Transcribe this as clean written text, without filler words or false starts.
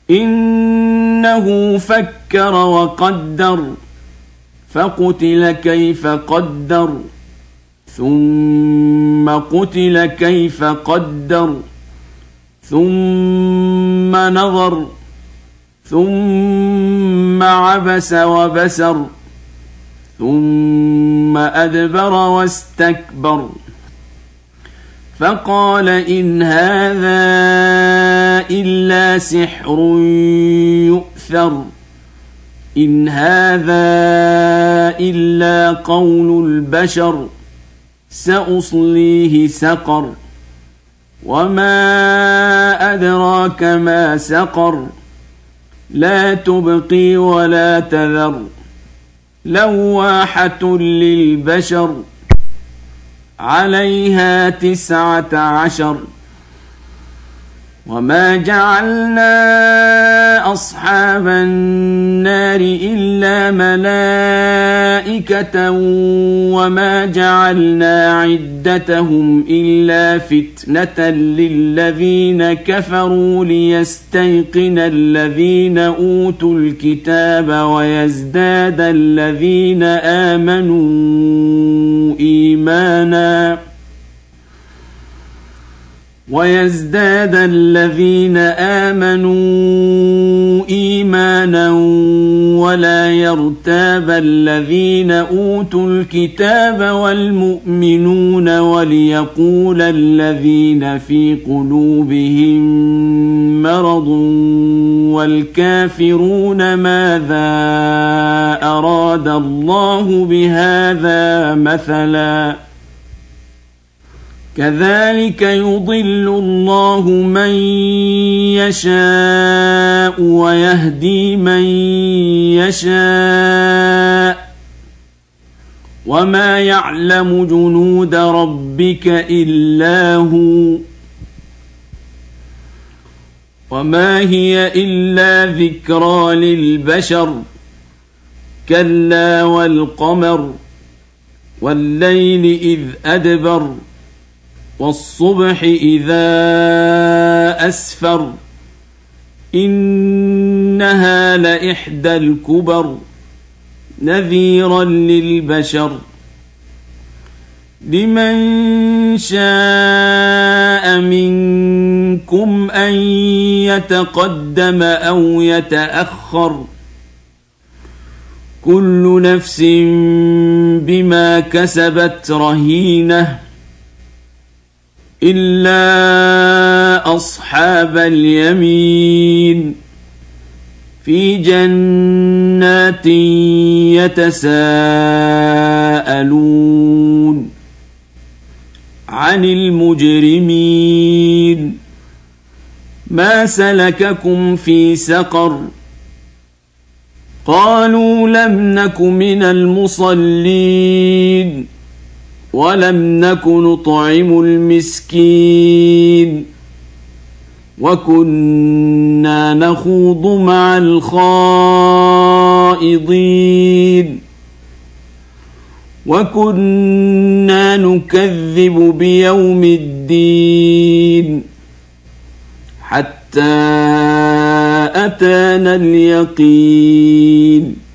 إنه فكر وقدر فقتل كيف قدر ثم قتل كيف قدر ثم نظر ثم عبس وبسر ثم أدبر واستكبر فقال إن هذا إلا سحر يؤثر إن هذا إلا قول البشر سأصليه سقر وما أدراك ما سقر لا تبقي ولا تذر لواحة للبشر عليها 19 وما جعلنا أصحاب النار إلا ملائكة وما جعلنا عدتهم إلا فتنة للذين كفروا ليستيقن الذين أوتوا الكتاب ويزداد الذين آمنوا إيمانا ولا يرتاب الذين أوتوا الكتاب والمؤمنون وليقول الذين في قلوبهم مرض والكافرون ماذا أراد الله بهذا مثلا كذلك يضل الله من يشاء ويهدي من يشاء وما يعلم جنود ربك إلا هو وما هي إلا ذكرى للبشر كلا والقمر والليل إذ أدبر والصبح إذا أسفر إنها لإحدى الكبر نذيرا للبشر لمن شاء منكم أن يتقدم أو يتأخر كل نفس بما كسبت رهينة إلا أصحاب اليمين في جنات يتساءلون عن المجرمين ما سلككم في سقر قالوا لم نك من المصلين ولم نك نطعم المسكين وكنا نخوض مع الخائضين وكنا نكذب بيوم الدين حتى أتانا اليقين